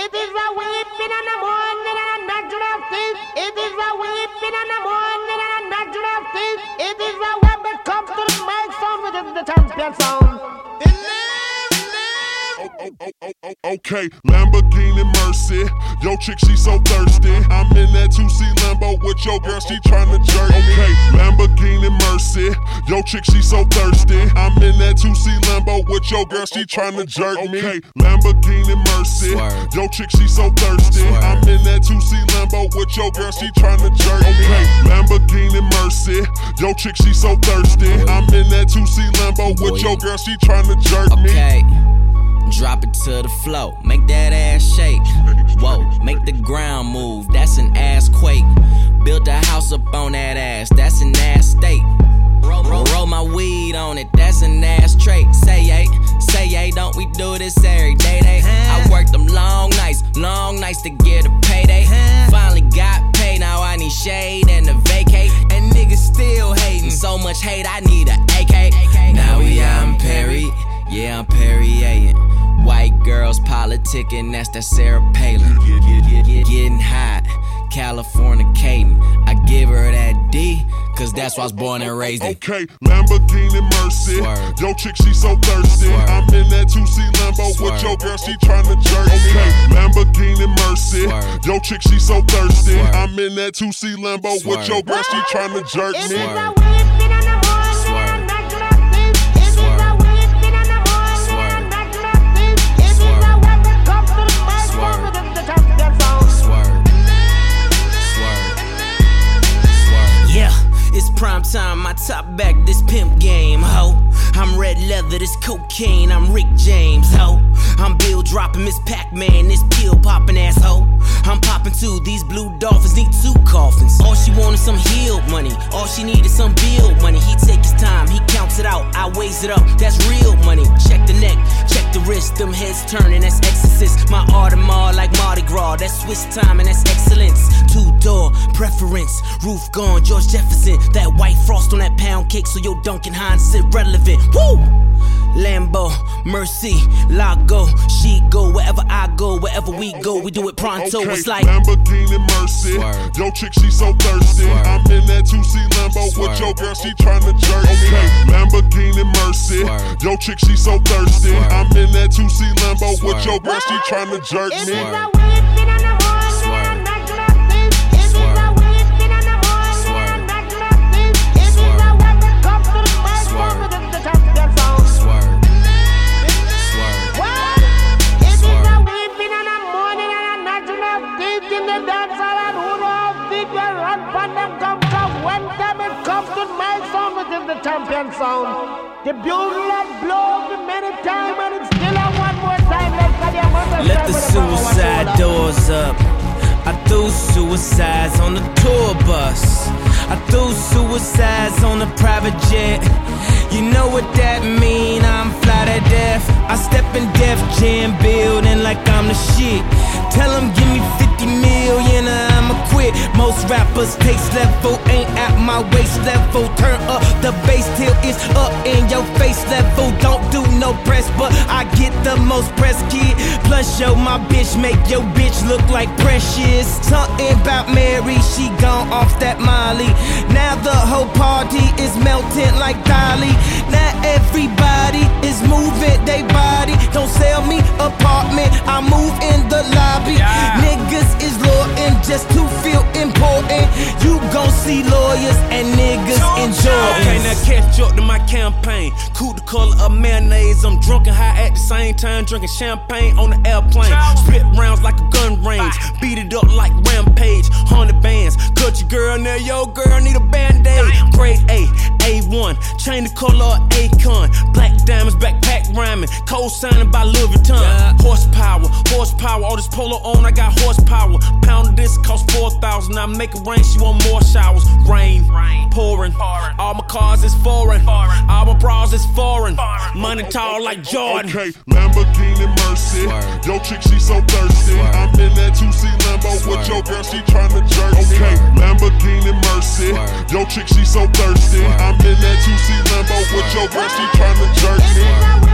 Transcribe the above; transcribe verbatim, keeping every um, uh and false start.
It is a weeping in the morning and a natural thing. It is a weeping in the morning and a natural thing. It is a when it comes to the mic sound, which is the champion sound. The live, live. Oh, oh, oh, oh, oh, okay, Lamborghini Mercy. Yo, chick, she so thirsty. I'm in that two C Lambo with your girl, she tryna jerk me. Okay, Lamborghini Mercy. Yo, chick, she so thirsty. I'm in that two C Lambo with your girl, she tryna jerk me. Okay, Lamborghini Mercy. Yo, chick, she so thirsty. I'm in that two C Lambo with your girl, she tryna jerk me. Okay, Lamborghini Mercy. Yo, chick, she so thirsty. I'm in that two C Lambo with your girl, she tryna jerk me. Okay. Drop it to the floor, make that ass shake. Whoa, make the ground move, that's an ass quake. Built a house up on that ass, that's an ass state. Roll, roll, roll my weed on it, that's an ass trait. Say yay, say yay, don't we do this every day? Day. I worked them long nights, long nights to get a payday. Finally got paid, now I need shade and a vacate. And niggas still hating, so much hate, I need a A K. Now we out in Perry, yeah I'm Perrier. White girls politicking, that's that Sarah Palin. Getting hot, Californicating. I give her that D, cause that's why I was born and raised in. Okay, Lamborghini Mercy. Swerve. Yo, chick, she so thirsty. Swerve. I'm in that two C Lambo Swerve. With your girl, she tryna jerk. Okay, Lamborghini Mercy. Swerve. Yo, chick, she so thirsty. Swerve. I'm in that two C Lambo Swerve. With your girl, she tryna jerk me. It's prime time, my top back, this pimp game, ho. I'm red leather, this cocaine, I'm Rick James, ho. I'm Bill dropping, Miss Pac-Man, this pill popping asshole. I'm popping too, these blue dolphins need two coffins. All she wanted some healed money, all she needed some bill money. He take his time, he counts it out, I weighs it up, that's real money. Check the neck, check the wrist, them heads turning, that's exorcist. My Audemars like Mardi Gras, that's Swiss time and that's excellence. Two-door preference, roof gone, George Jefferson. That white frost on that pound cake, so your Duncan Hines sit relevant. Woo! Lambo, Mercy, Lago, she go wherever I go, wherever we go, we do it pronto. Okay, it's like Lamborghini Mercy. Swerve. Yo, chick, she so thirsty. Swerve. I'm in that two C Lambo Swerve. With your girl, she tryna jerk me. Okay, Lamborghini Mercy. Swerve. Yo, chick, she so thirsty. Swerve. I'm in that two C Lambo Swerve. With your girl, she tryna jerk me. Swerve. The champion sound. The bugle blows many times and it's still a one more time. Let's let the suicide doors up. I threw suicides on the tour bus. I threw suicides on the private jet. You know what that mean, I'm fly to death. I step in Def Jam building like I'm the shit. Tell them give me fifty million or I'ma quit. Most rappers taste level ain't at my waist level. Turn up the bass till it's up in your face level. Don't do no press, but I get the most press, kid. Plus yo, my bitch make your bitch look like Precious. Something about Mary, she gone off that Molly. Now the whole party is melting like Dolly. Now everybody is moving they body. Don't sell me apartment, I move in the lobby. Yeah. Niggas is loyal just to feel important. You gon' see lawyers and niggas enjoy. Okay, now catch up to my campaign. Cool the color of mayonnaise. I'm drunk and high at the same time, drinking champagne on the airplane. Split rounds like a gun range. Beat it up like Rampage. Hundred bands. Cut your girl now, yo girl need a band-aid. Grade A, A one. Chain the color of Akon. Black diamonds, backpack rhyming. Cold signing by Louis Vuitton. Yeah. Horsepower, horsepower. All this polo on, I got horsepower. Pound of this cost four thousand. I make it rain, she want more showers. Rain, rain. Pouring. Pouring. All my cars is foreign. foreign. All my bras is foreign. foreign. Money tall like Jordan. Okay, Lamborghini Mercy. Swerve. Yo, chick, she so thirsty. Swerve. I'm in that two C Lambo Swerve. With your girl, she tryna jerk. Okay, Lamborghini Mercy. Swerve. Yo, chick, she so thirsty. Swerve. I'm in that two C Lambo with your girl, she tryna jerk me.